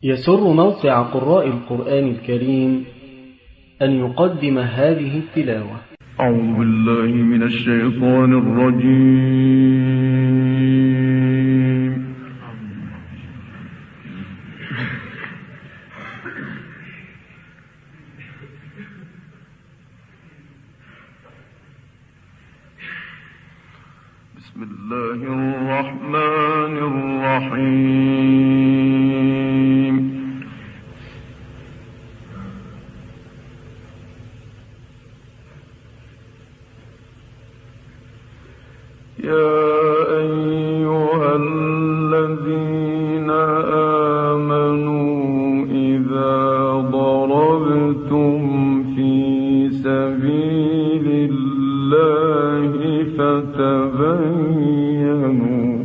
يسر موقع قراء القرآن الكريم أن يقدم هذه التلاوة. أعوذ بالله من الشيطان الرجيم. بسم الله الرحمن الرحيم. يا أيها الذين آمنوا إذا ضربتم في سبيل الله فتبينوا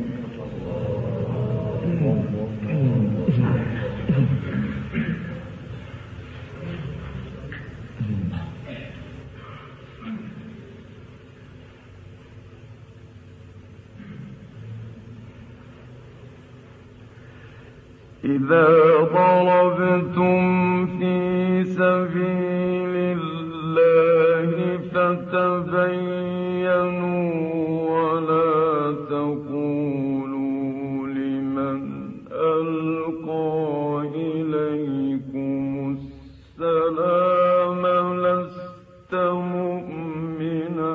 إذا ضربتم في سبيل الله فتبينوا ولا تقولوا لمن ألقى إليكم السلام لست مؤمنا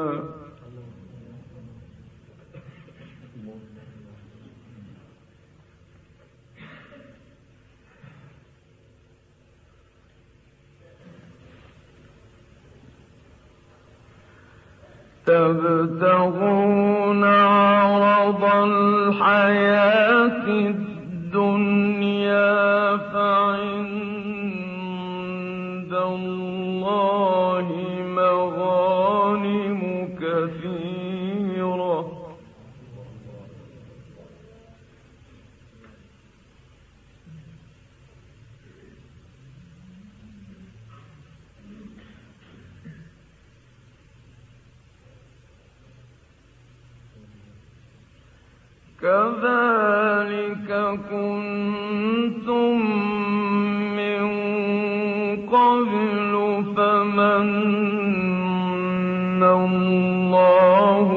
تبتغون عرض الحياة الدنيا فعند الله مغانم كثيرة كذلك كنتم من قبل فمن الله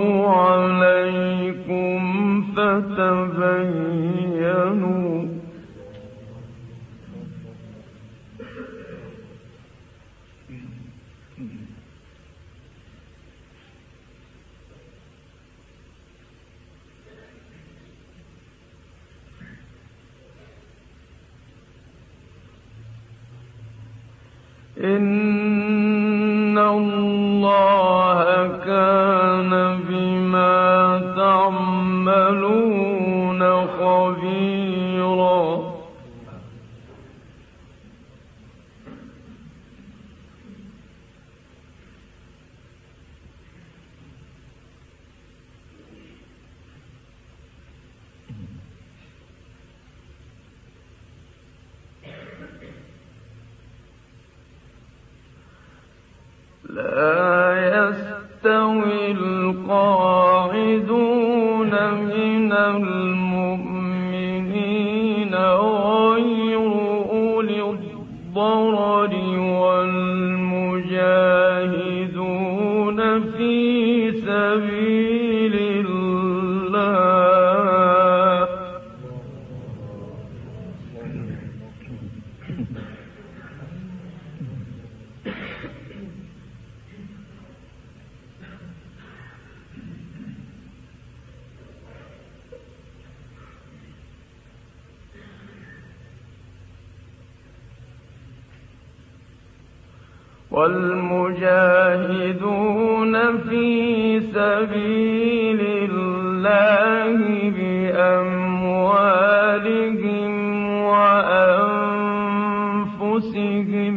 عليكم فتبينوا إن الله كان بما تعملون خبيرا لا يستوي القاعدون من المؤمنين غير أولي الضرر والمجاهدون في سبيل الله والمجاهدون في سبيل الله بأموالهم وأنفسهم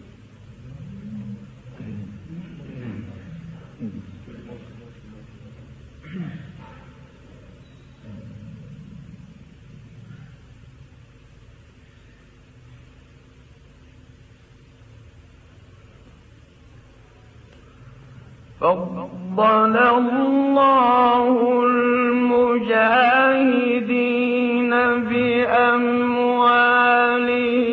فضل الله المجاهدين بأموالهم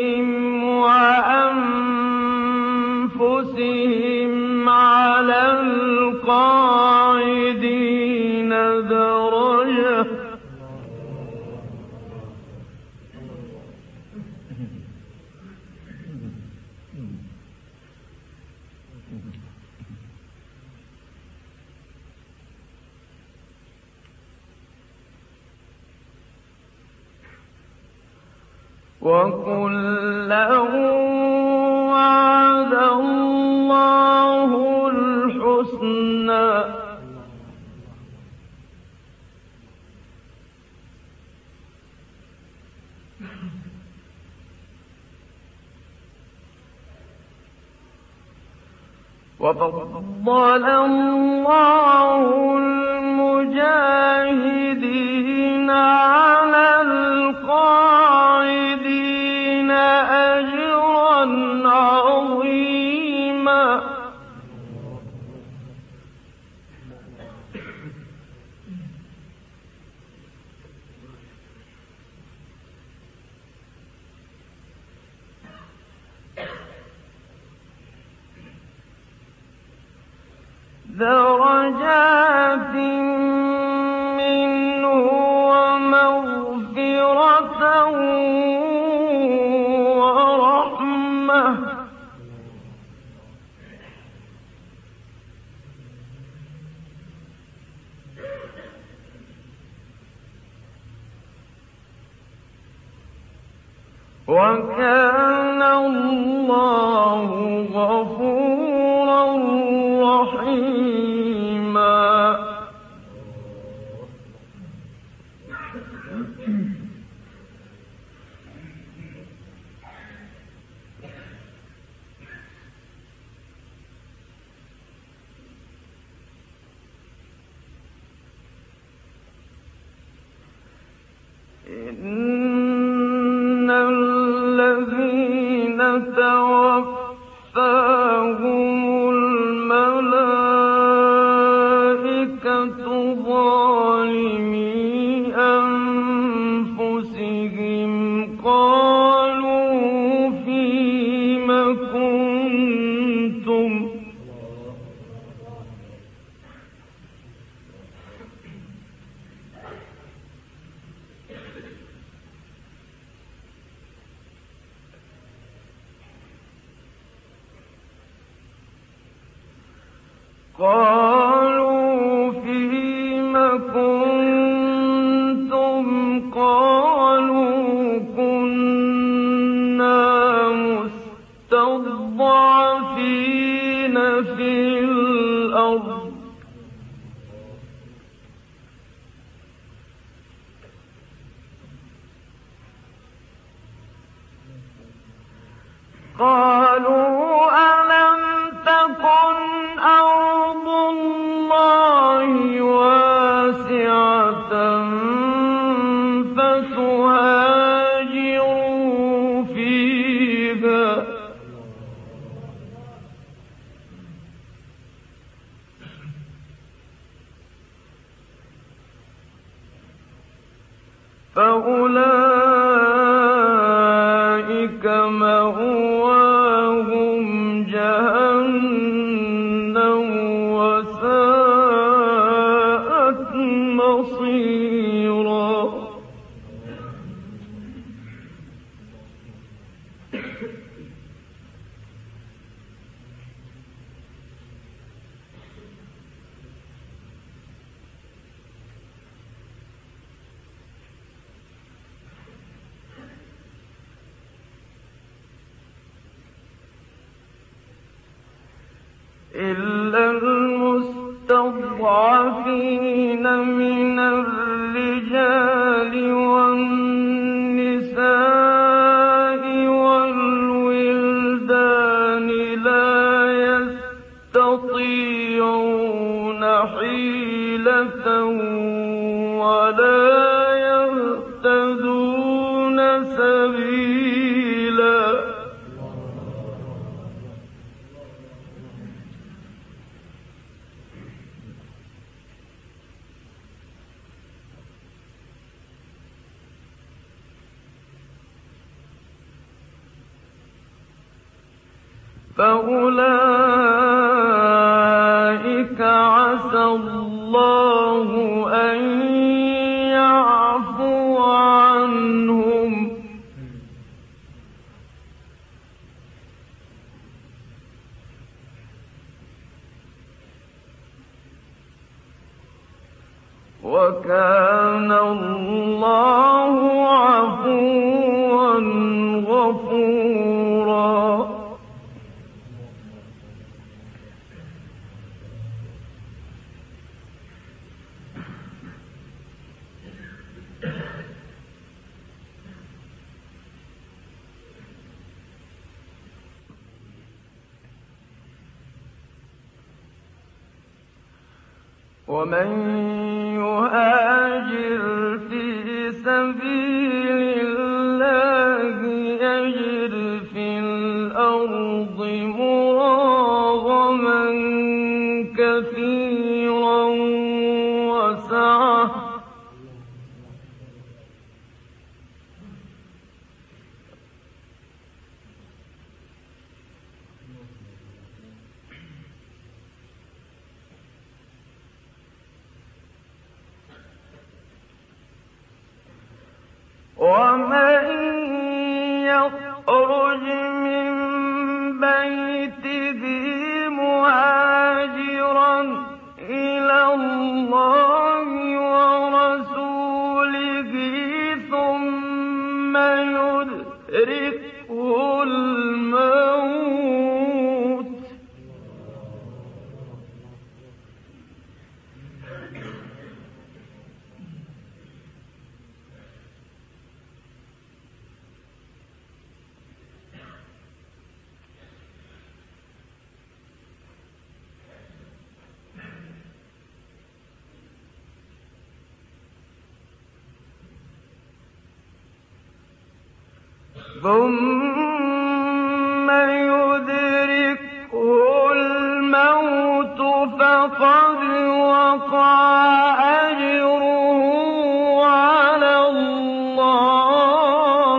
وَكُلًّا وَعَدَ اللَّهُ الْحُسْنَىٰ ۚ وَفَضَّلَ اللَّهُ الْمُجَاهِدِينَ عَلَى الْقَاعِدِينَ أَجْرًا عَظِيمًا. درجات منه ومغفرة ورحمة ۚ وكان الله غفورا رحيما. إن الذين توفاهم الملائكة ظالمي أنفسهم قالوا فيم كنتم قالوا كنا مستضعفين في الأرض قالوا ألم تكن أرض الله واسعة فتهاجروا فيها فأولئك مأواهم جهنم وساءت مصيرا. إلا المستضعفين من الرجال والنساء والولدان لا يستطيعون حيلة ولا يهتدون سبيلا. فأولئك عسى الله أن يعفو عنهم وكان الله عفوا ومن يهاجر في سبيل الله يجد في الأرض مراغما كثيرا وسعة ومن يخرج من بيته مهاجرا إلى الله ورسوله ثم يدركه الموت ثم يدركه الموت فقد وقع أجره على الله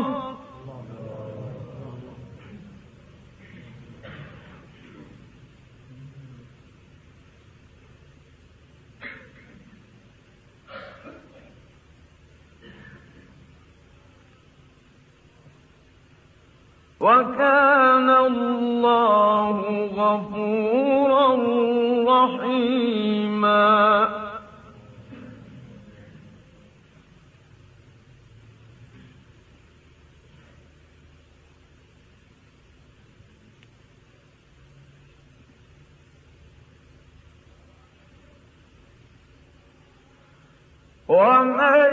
وكان الله غفورا رحيما ومن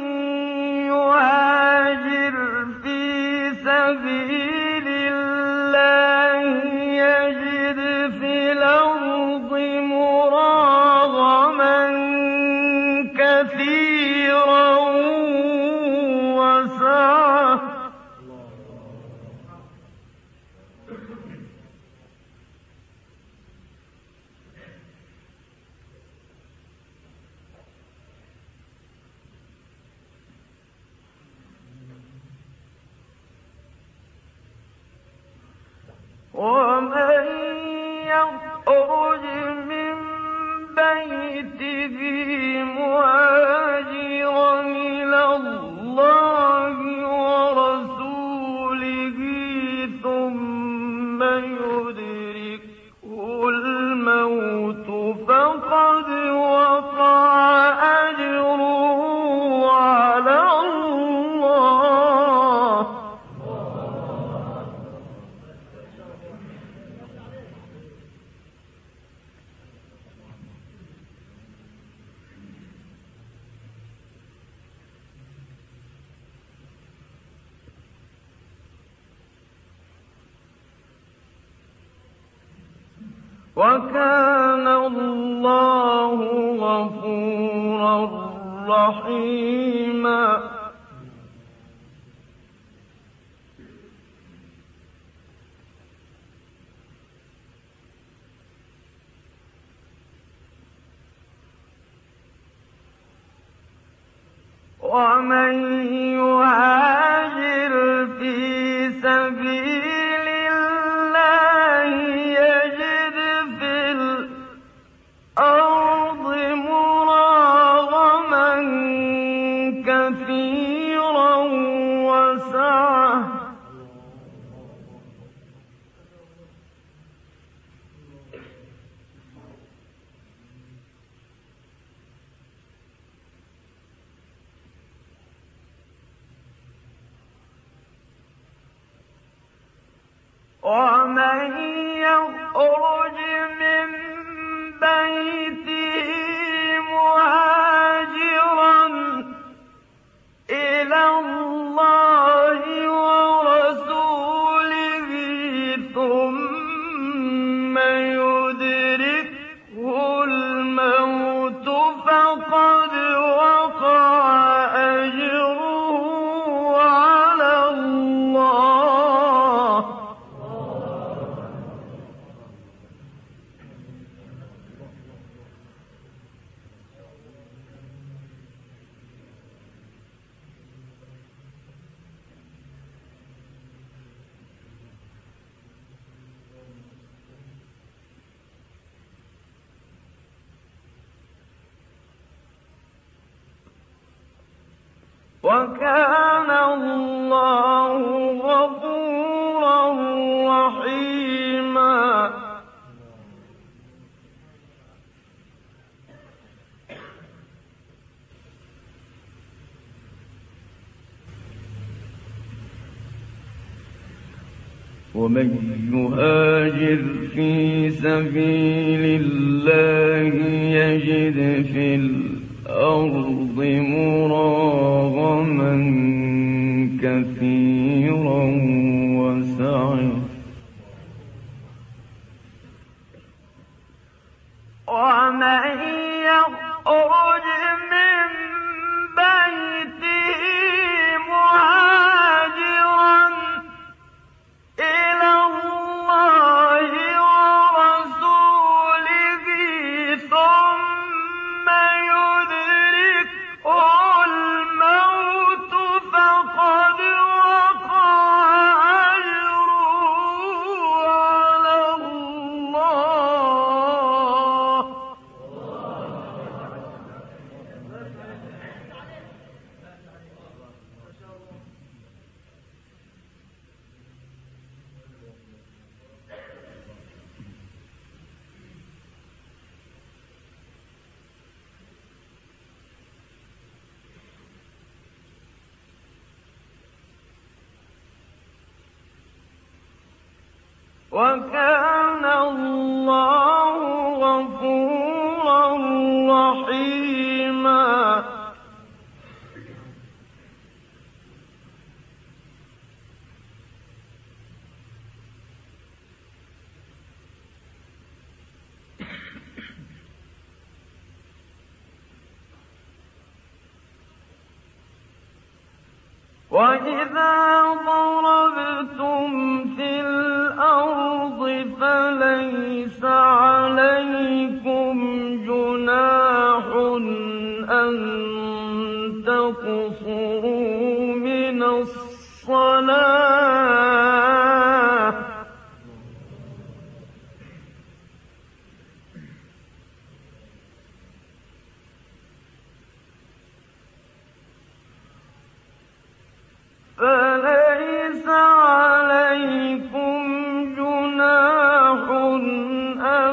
يهاجر في سبيل الله يجد في الأرض مراغما كثيرا وسعة ومن يخرج من بيته مهاجرا إلى الله ورسوله ثم يدركه الموت فقد وقع أجره على الله وكان الله غفورا رحيما ومن يهاجر في سبيل الله يجد في الأرض مراغما كثيرا وسعة ومن يخرج من بيته مهاجرا إلى الله ورسوله ثم يدركه الموت وَكَانَ اللَّهُ غَفُورًا رَّحِيمًا. وَمَن يُهَاجِرْ فِي سَبِيلِ اللَّهِ يَجِدْ فِي الْأَرْضِ مُرَاغَمًا كَثِيرًا وَسَعْيًا وَمَن يَخْرُجْ مِن بَيْتِهِ مُهَاجِرًا إِلَى اللَّهِ وَرَسُولِهِ ثُمَّ يُدْرِكْهُ الْمَوْتُ فَقَدْ وَقَعَ أَجْرُهُ عَلَى اللَّهِ. وَكَانَ اللَّهُ غَفُورًا رَّحِيمًا. وَإِذَا ضَرَبْتُمْ فِي الْأَرْضِ فَلَيْسَ عَلَيْكُمْ جُنَاحٌ أَن تَقْصُرُوا مِنَ الصَّلَاةِ ۚ فَلَيْسَ عَلَيْكُمْ جُنَاحٌ أَن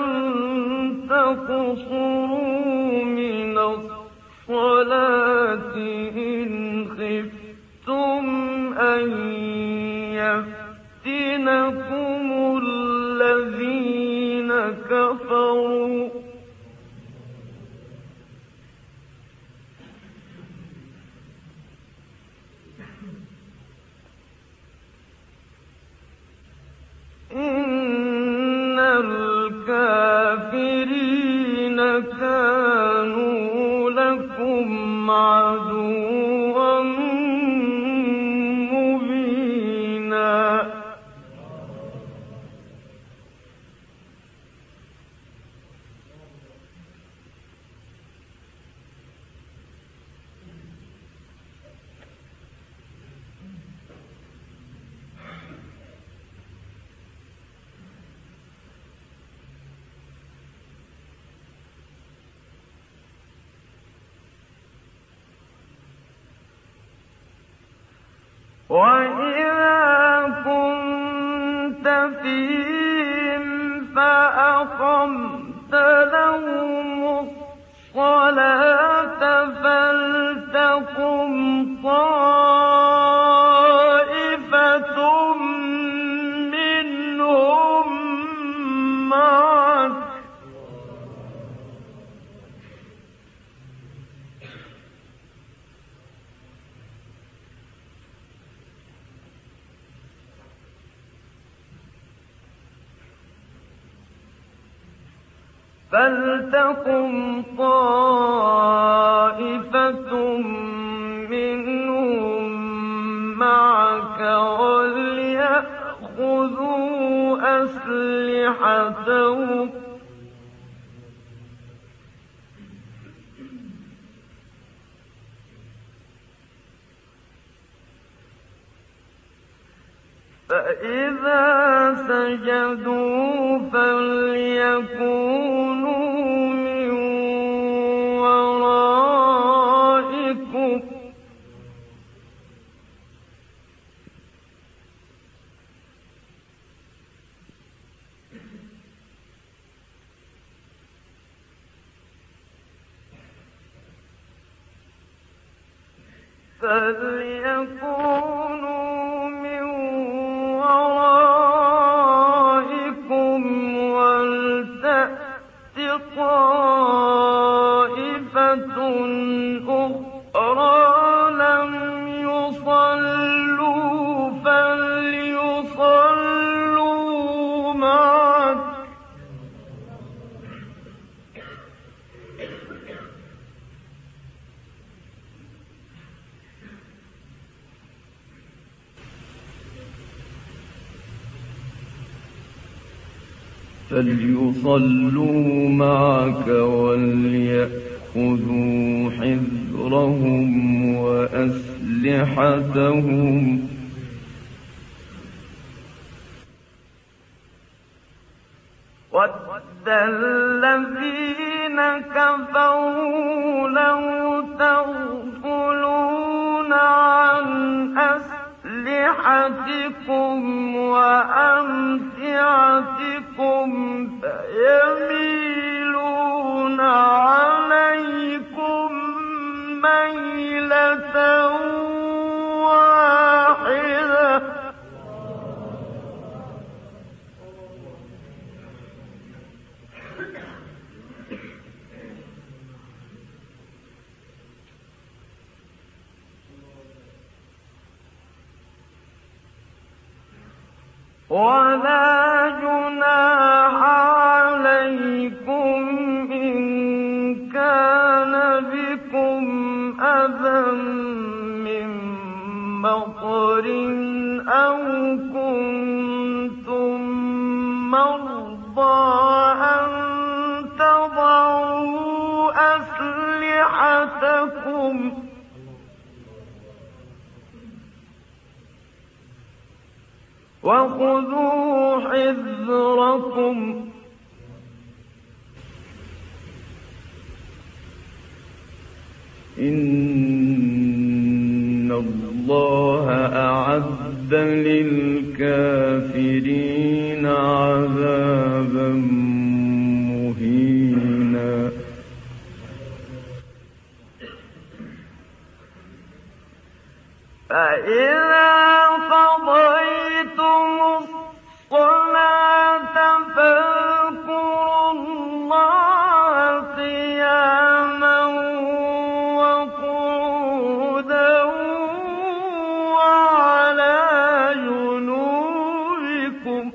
تَقْصُرُوا مِنَ الصَّلَاةِ إِنْ خِفْتُمْ أَن يَفْتِنَكُمُ الَّذِينَ كَفَرُوا ۚ إِنَّ الْكَافِرِينَ كَانُوا لَكُمْ عَدُوًّا مُّبِينًا. وَإِذَا كُنتَ فِيهِمْ فَأَقَمْتَ لَهُمُ الصَّلَاةَ فَلْتَقُمْ طَائِفَةٌ مِّنْهُم مَّعَكَ وَلْيَأْخُذُوا أَسْلِحَتَهُمْ ۗ فَإِذَا سَجَدُوا فَلْيَكُونُوا مِن وَرَائِكُمْ ۖ فليكونوا من ورائكم ولتأت طائفة أخرى لم يصلوا فليصلوا معك وليأخذوا حذرهم وأسلحتهم وَدَّ الَّذِينَ كَفَرُوا لَوْ تَغْفُلُونَ عَنْ أَسْلِحَتِكُمْ وَأَمْتِعَتِكُمْ فَيَمِيلُونَ عَلَيْكُم مَّيْلَةً وَاحِدَةً وَلَا جُنَاحَ عَلَيْكُمْ إِن كَانَ بِكُمْ أَذًى مِّن مَّطَرٍ أَوْ كُنتُم مَّرْضَىٰ أَن تَضَعُوا أَسْلِحَتَكُمْ ۖ وَخُذُوا حِذْرَكُمْ إِنَّ اللَّهَ أَعَدَّ لِلْكَافِرِينَ عَذَابًا مُّهِينًا فَإِذَا قَضَيْتُمُ الصَّلَاةَ فاذكروا اللَّهَ قِيَامًا وَقُعُودًا وَعَلَىٰ جُنُوبِكُمْ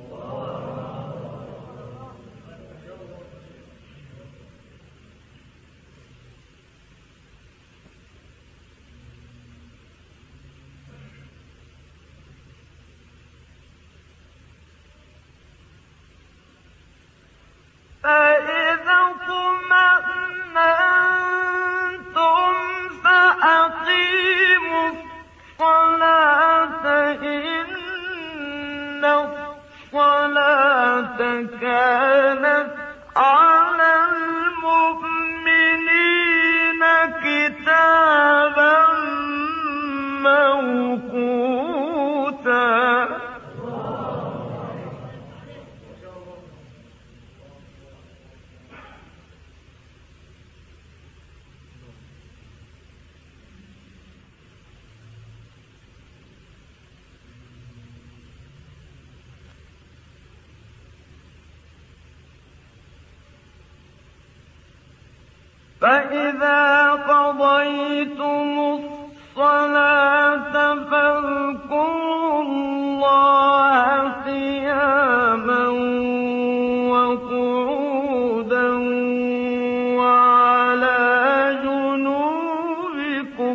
فَإِذَا اطْمَأْنَنتُمْ فَأَقِيمُوا الصَّلَاةَ ۚ إِنَّ الصَّلَاةَ كَانَتْ عَلَى الْمُؤْمِنِينَ كِتَابًا مَّوْقُوتًا فَإِذَا قَضَيْتُمُ الصَّلَاةَ فاذكروا اللَّهَ قِيَامًا وَقُعُودًا وَعَلَىٰ جُنُوبِكُمْ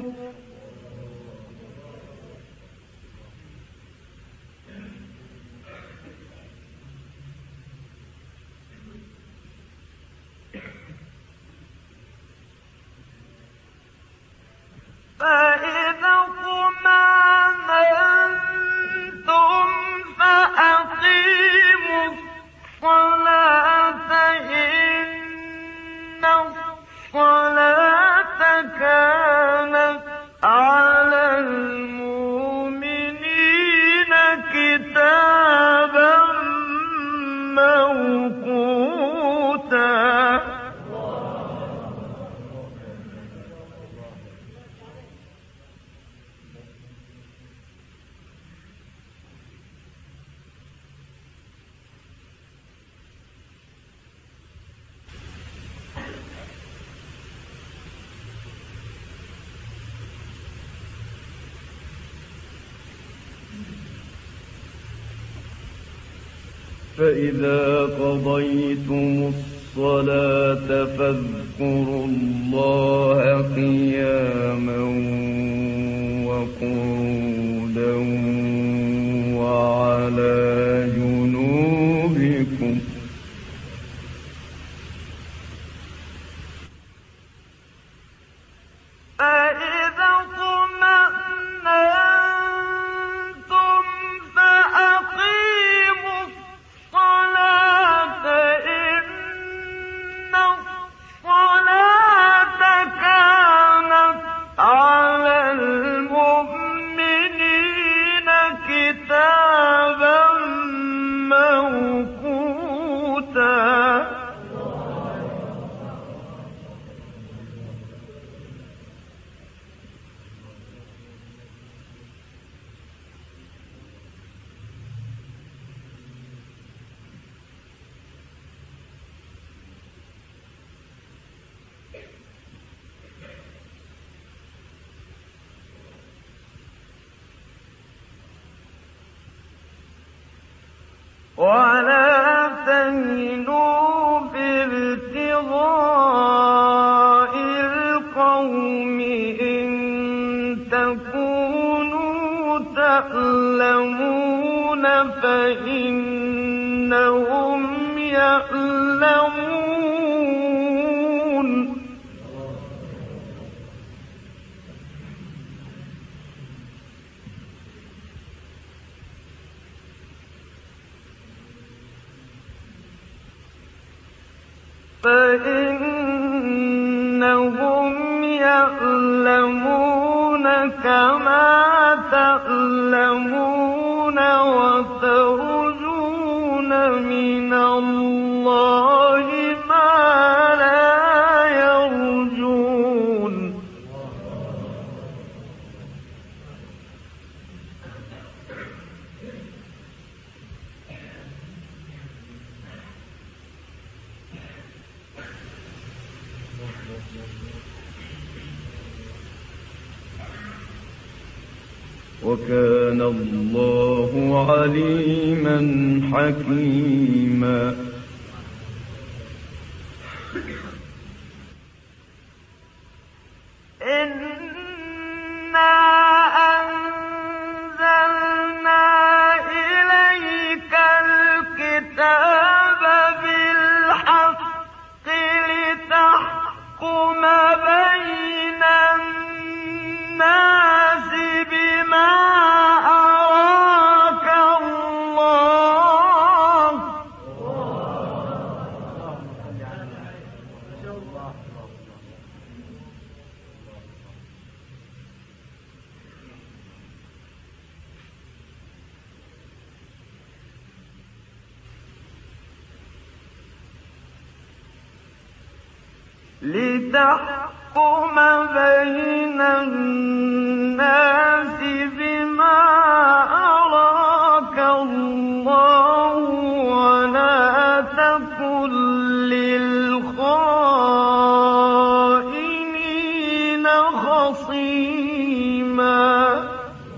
فَإِذَا اطْمَأْنَنتُمْ فإذا قضيتم الصلاة فاذكروا الله قياما وقعودا وعلى جنوبكم فإذا اطمأننتم فأقيموا الصلاة إن الصلاة كانت على المؤمنين كتابا موقوتا ولا تهنوا في ابتغاء القوم إن تكونوا تألمون فإنهم يألمون كما تألمون وترجون من الله ما لا يرجون وكان الله عليما حكيما إنا أنزلنا إليك الكتاب بالحق لتحكم بين الناس بما أراك الله لتحكم بين الناس بما أراك الله ولا تكن للخائنين خصيما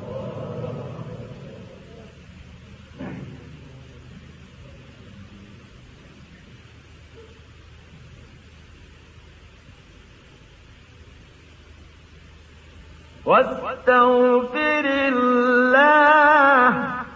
واستغفر الله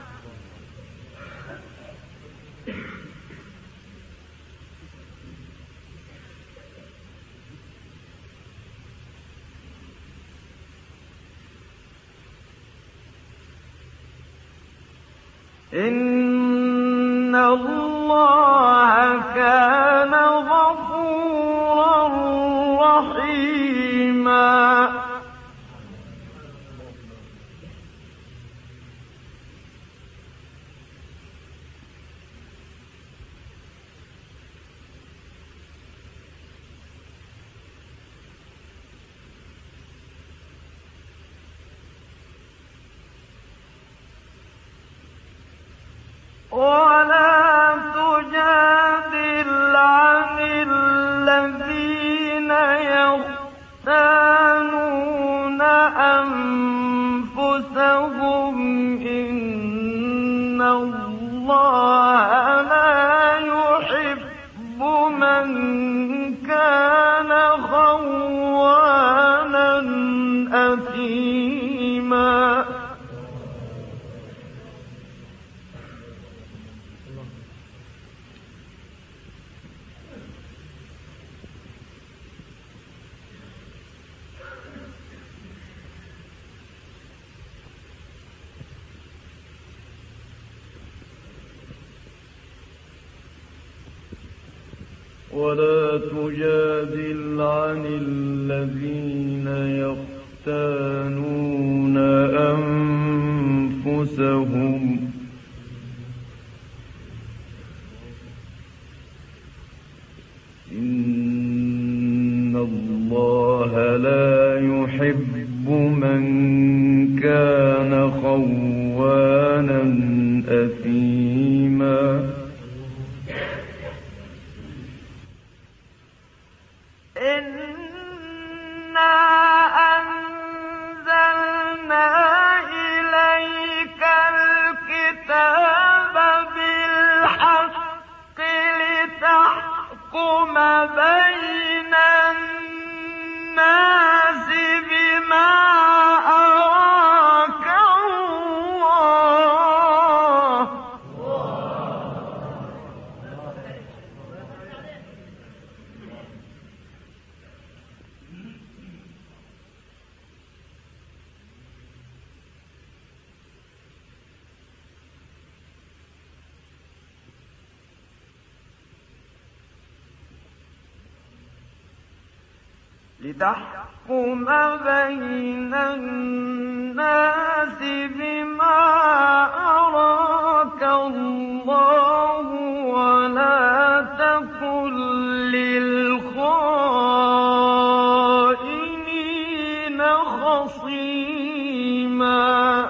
إن الله كان غفورا رحيما ولا تجادل عن الذين يختانون أنفسهم إن الله لا ولا تجادل عن الذين يختانون أنفسهم إن الله لا يحب من كان خوانا أثيما إنا أنزلنا إليك الكتاب بالحق لتحكم بين الناس بما أراك الله لتحكم بين الناس بما أراك الله ولا تكن للخائنين خصيما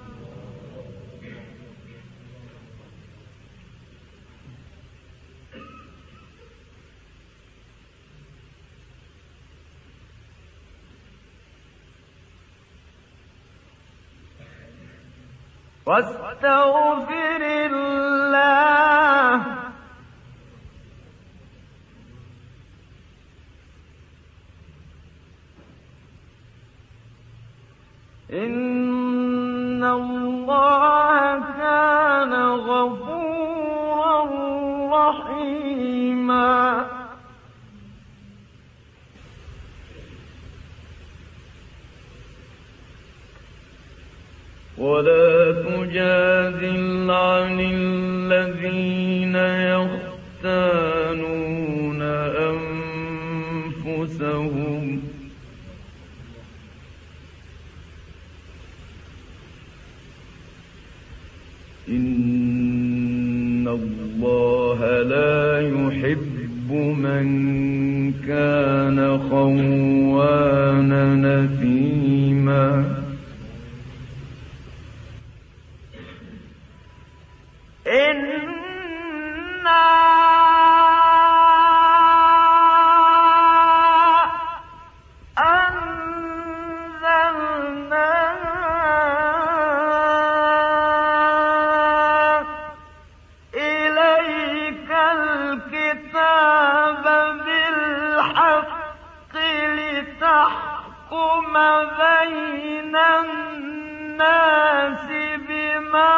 واستغفر الله إن الله كان غفورا رحيما ولا تجادل عن الذين يختانون أنفسهم إن الله لا يحب من كان خوانا أثيما إنا أنزلنا إليك الكتاب بالحق لتحكم بين الناس بما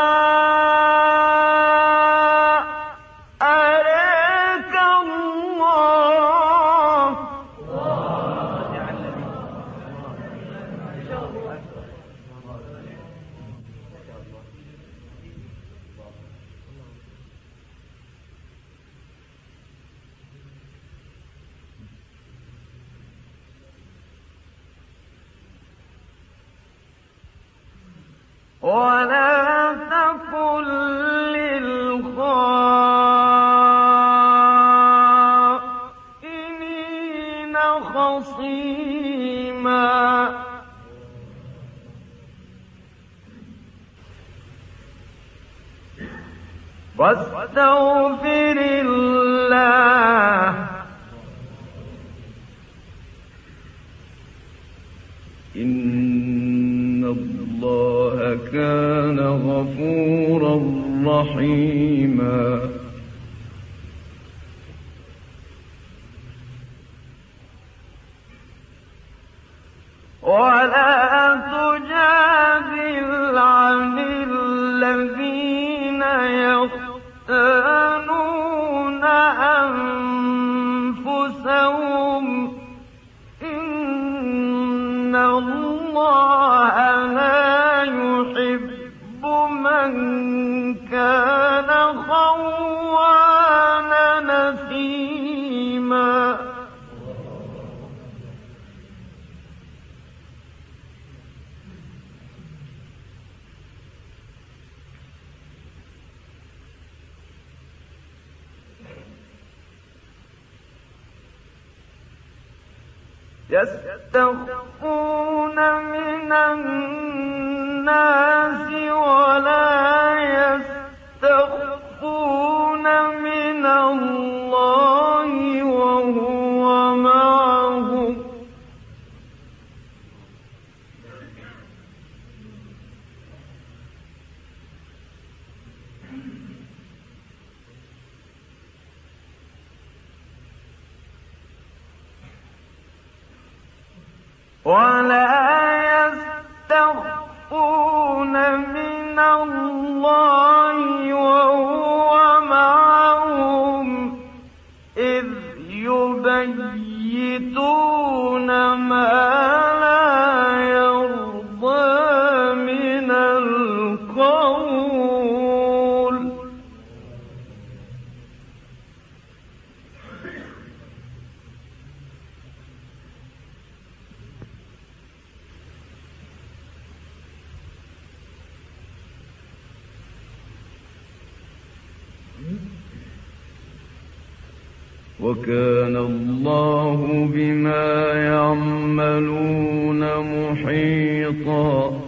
ولا تكن للخائنين خصيما واستغفر الله إن الله كان غفورا رحيما ولا تجادل عن الذين يختانون أنفسهم إن الله لا يحب من كان خوانا نثيما يستخفون من الناس ولا يستخفون من الله وهو معهم إذ يبيتون ما لا يرضى من القول وكان الله بما يعملون محيطا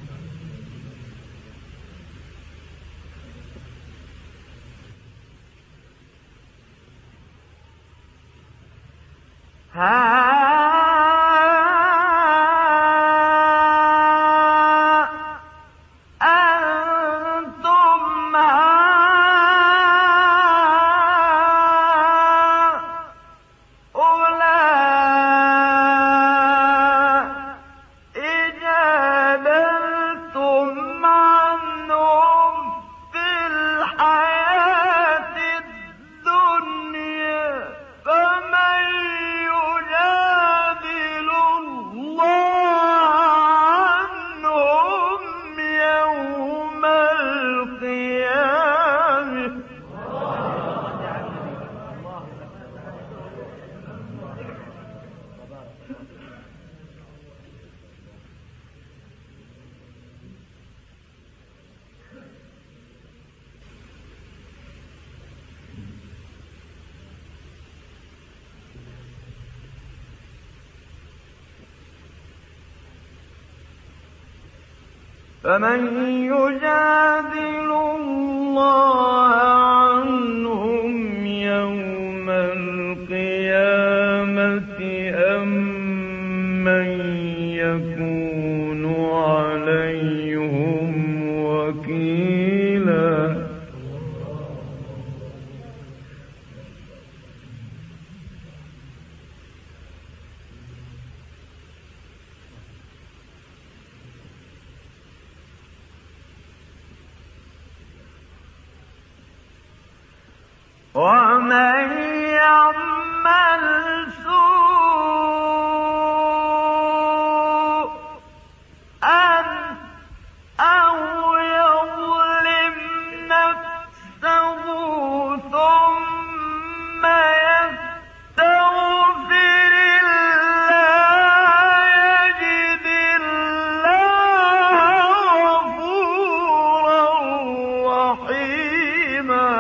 فمن يجادل الله عنهم يوم القيامة أم من يكون عليهم وكيلا ومن يعمل سوءا أو يظلم نفسه ثم يستغفر الله يجد الله غفورا رحيما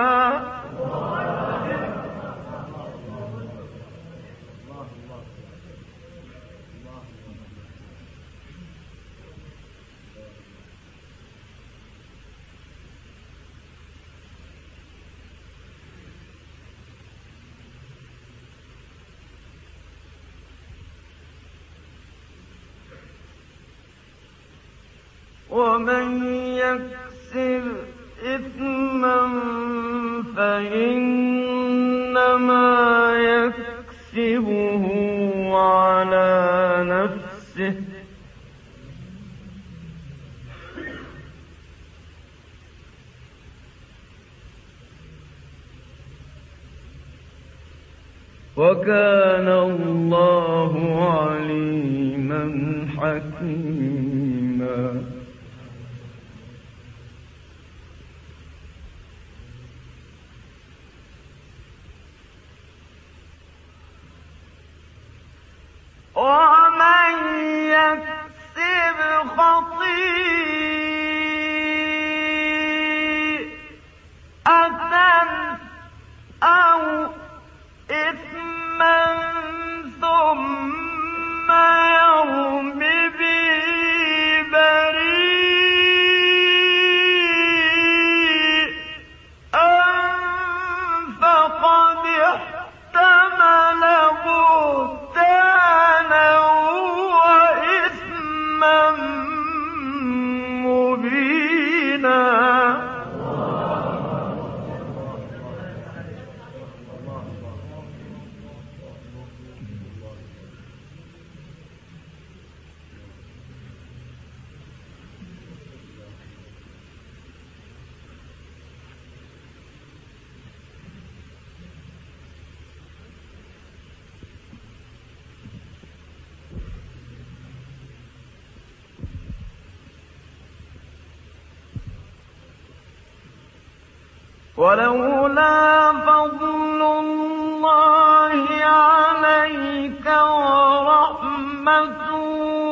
ومن يكسب إثما فإنما يكسبه على نفسه وكان الله عليما حكيما ومن يكسب خطيئة أو إثما ثم ولولا فضل الله عليك ورحمته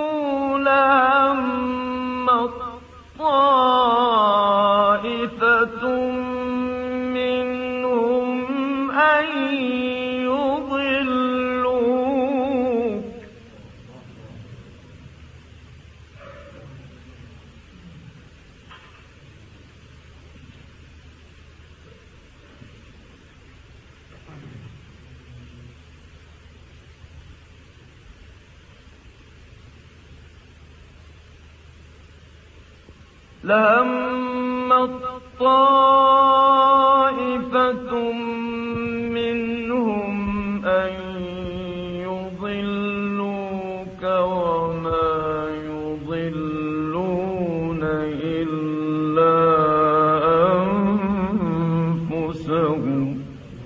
لهمت طائفة منهم أن يضلوك لهمت طائفة منهم أن يضلوك وما يضلون إلا أنفسهم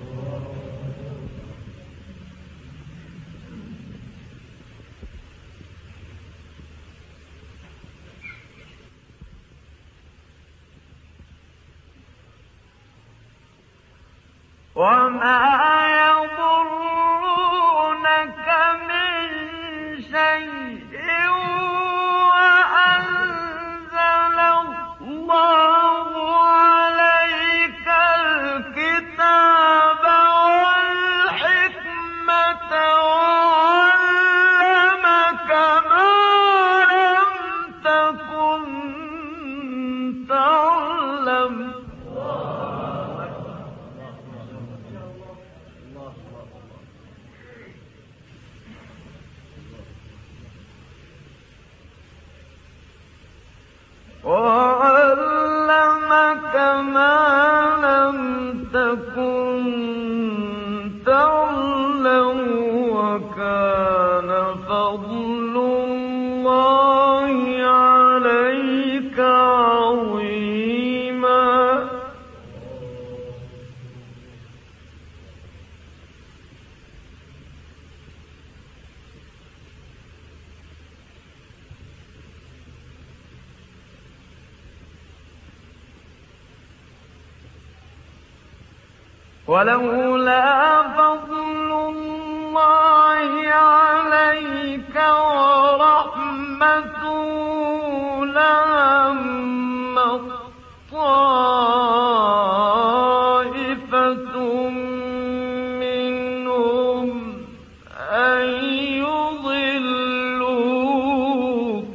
وما يضرونك من شيء وأنزل الله عليك الكتاب والحكمة وعلمك ما لم تكن تعلم وعلمك ما لم تكن تعلم وكان فضل الله عليك عظيما ولولا فضل الله عليك ورحمته لهمت طائفة منهم أن يضلوك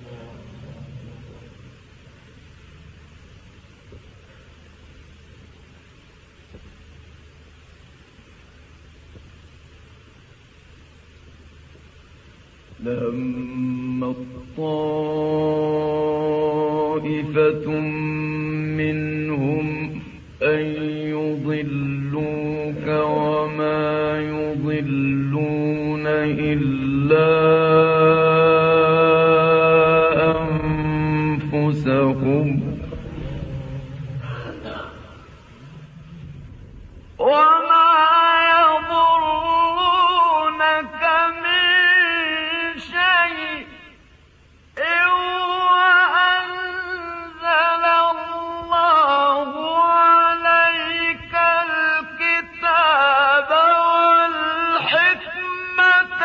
لهمت طائفة منهم أن يضلوك وما يضلون إلا أنفسهم وما يضرونك من شيء وأنزل الله عليك الكتاب والحكمة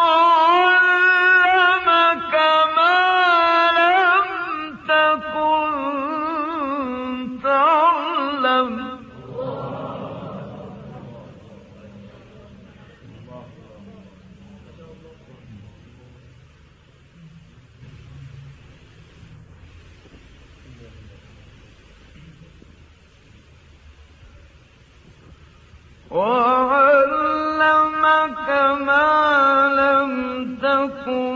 وعلمك ما لم تكن تعلم وعلمك ما لم تكن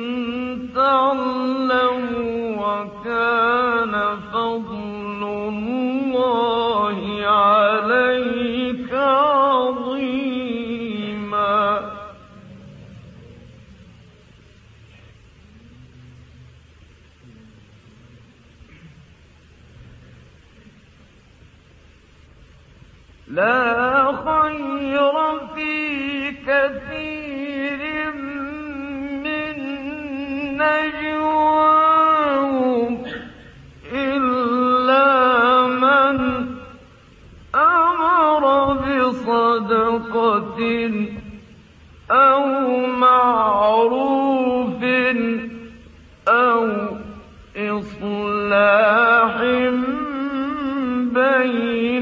تعلم وكان فضل الله عليك عظيما لا خير في كثير من نجواهم إلا من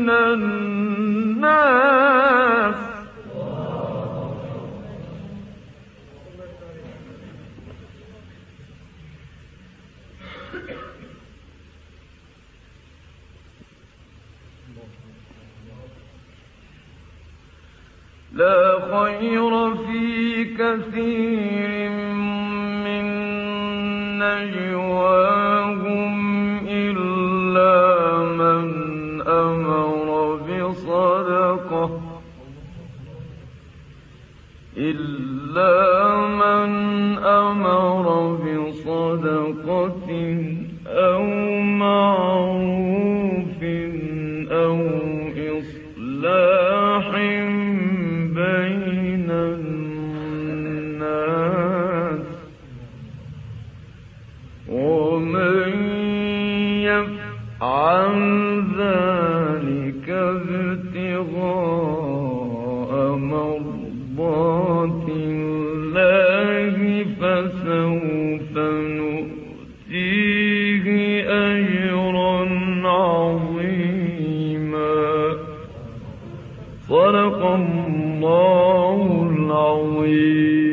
بين الناس لا خير في كثير من نجواهم إلا من أمر بصدقة أو معروف أو إصلاح بين الناس ومن يفعل ذلك ابتغاء مرضات الله فسوف نؤتيه أجرا عظيما. صدق الله العظيم.